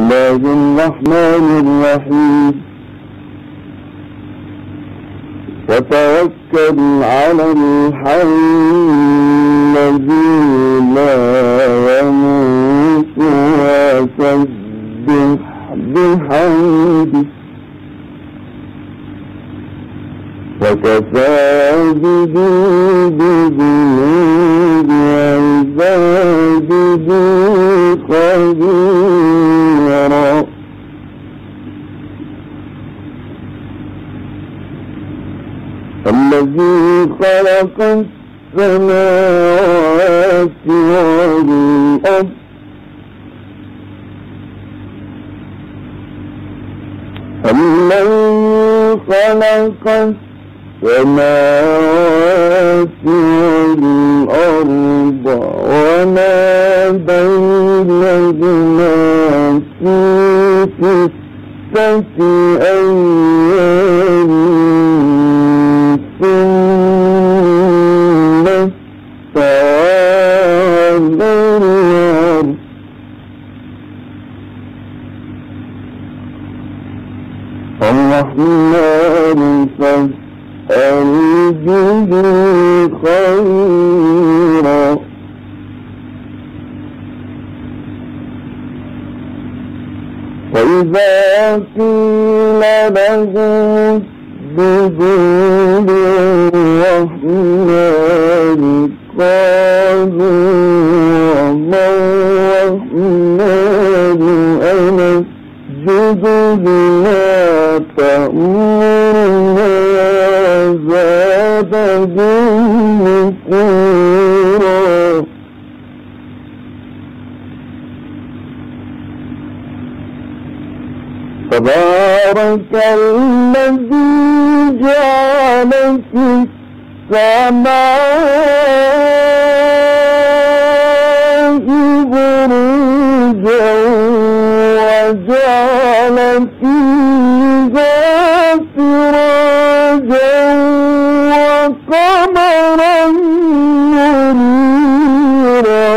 الله الرحمن الرحيم وتوكل على الحي الذي لا يموت وسبح بحمده وكفى بذنوب عباده خبيرا الذي خلق السماوات والأرض الذي خلق السماوات والأرض وما بينهما في 6 أيام ثم استوى على العرش الرحمن فاسأل به خيرا وإذا قيل لهم اسجدوا للرحمن قالوا وما الرحمن أنسجد لما تأمرنا زادهم نفورا تبارك الذي جعل في السماء بروجا وجعل فيها سراجا وقمرا منيرا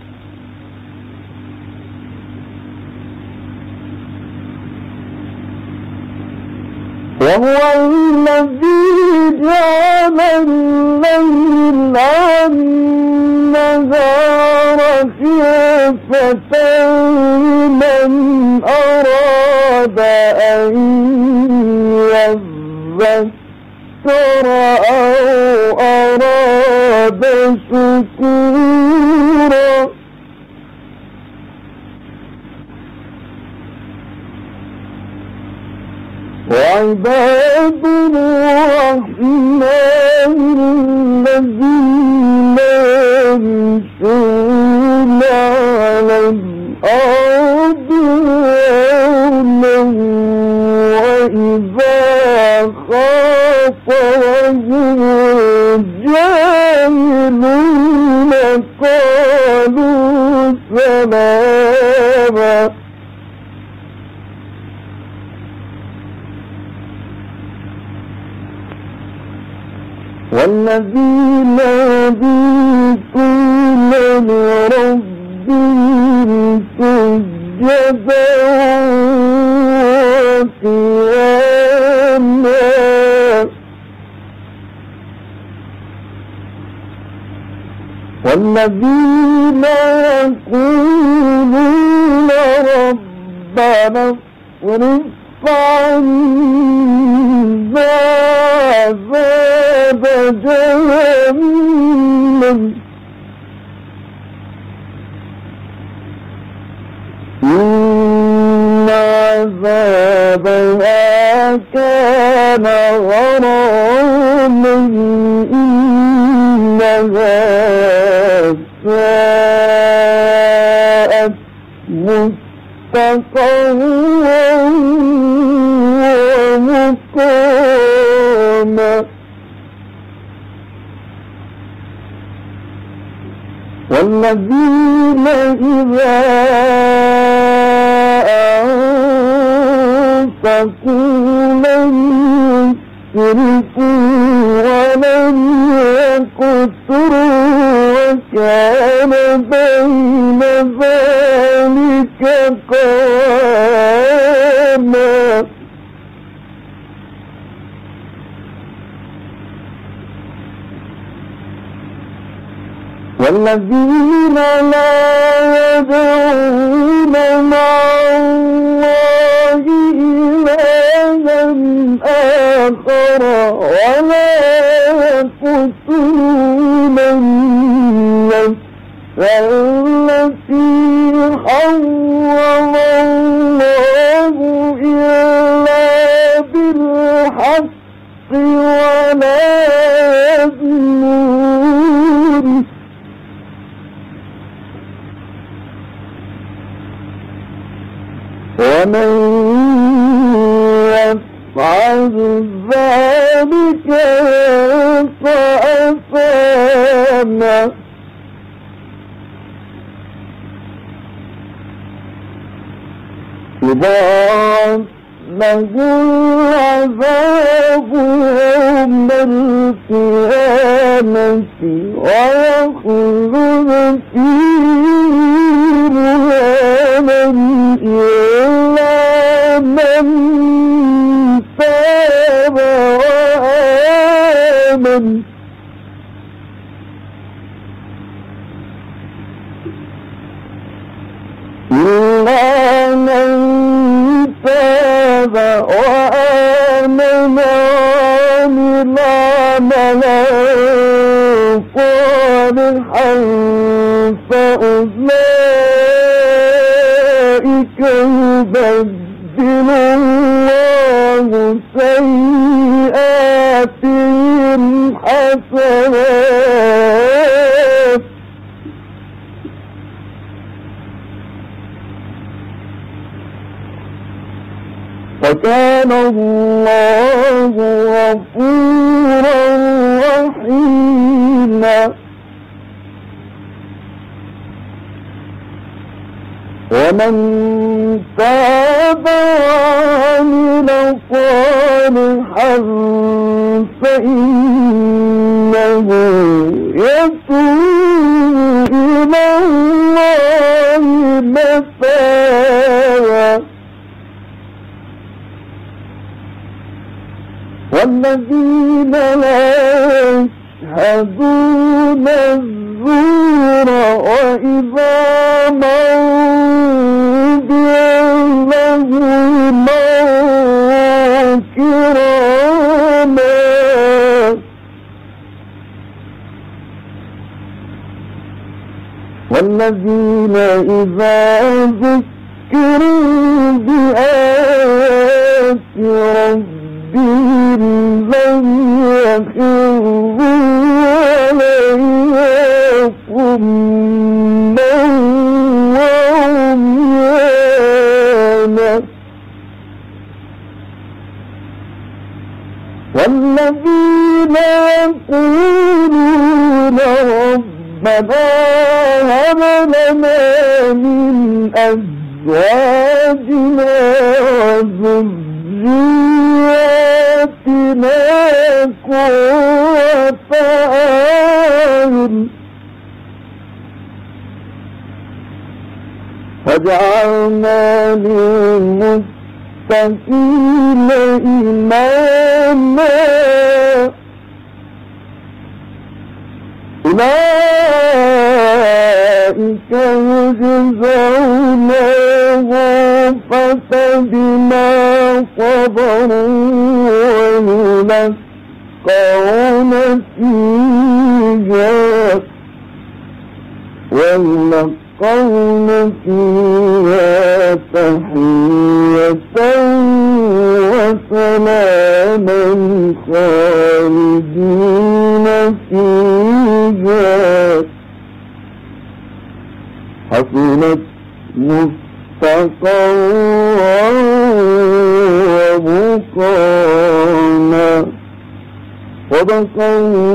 وهو الذي جعل الليل والنهار خلفة لمن أراد أن يذكر أو أراد شكورا وعباد الرحمن الذين يمشون على الأرض هونا وإذا خاطبهم الجاهلون قالوا سلاما والذين يبيتون لربهم سجدا وقياما والذين يقولون ربنا اصرف عنا عذاب جهنم إن عذابها كان غراما إنها ساءت مستقرا ومقاما والذين إذا أنفقوا لم يسرفوا ولم يقتروا كان بين ذلك قواما والذين لا يدعون مع الله إلها آخر ولا يقتلون النفس التي حرم الله إلا بالحق ولا يزنون ومن يفعل ذلك يلقى أثاما يضاعف له العذاب يوم القيامة ويخلد فيه مهانا إلا من تاب وآمن إلا من تاب وآمن وعمل عملا صالحا فأولئك يبدل الله سيئاتهم حسنات وكان الله غفورا رحيما ومن تاب وعمل صالحا فإنه يتوب إلى الله متابا والذين لا يشهدون الزور وإذا مروا بهم كراما والذين إذا ذكروا بآيات ربهم لم يخروا عليها صما وعميانا والذين يقولون ربنا هب لنا من أزواجنا وذرياتنا قرة أعين واجعلنا للمتقين إماما أولئك يجزون غرفة بما صبروا ويلقون فيها تحية وسلاما خالدين فيها حسنت مستقرا ومقاما صدق الله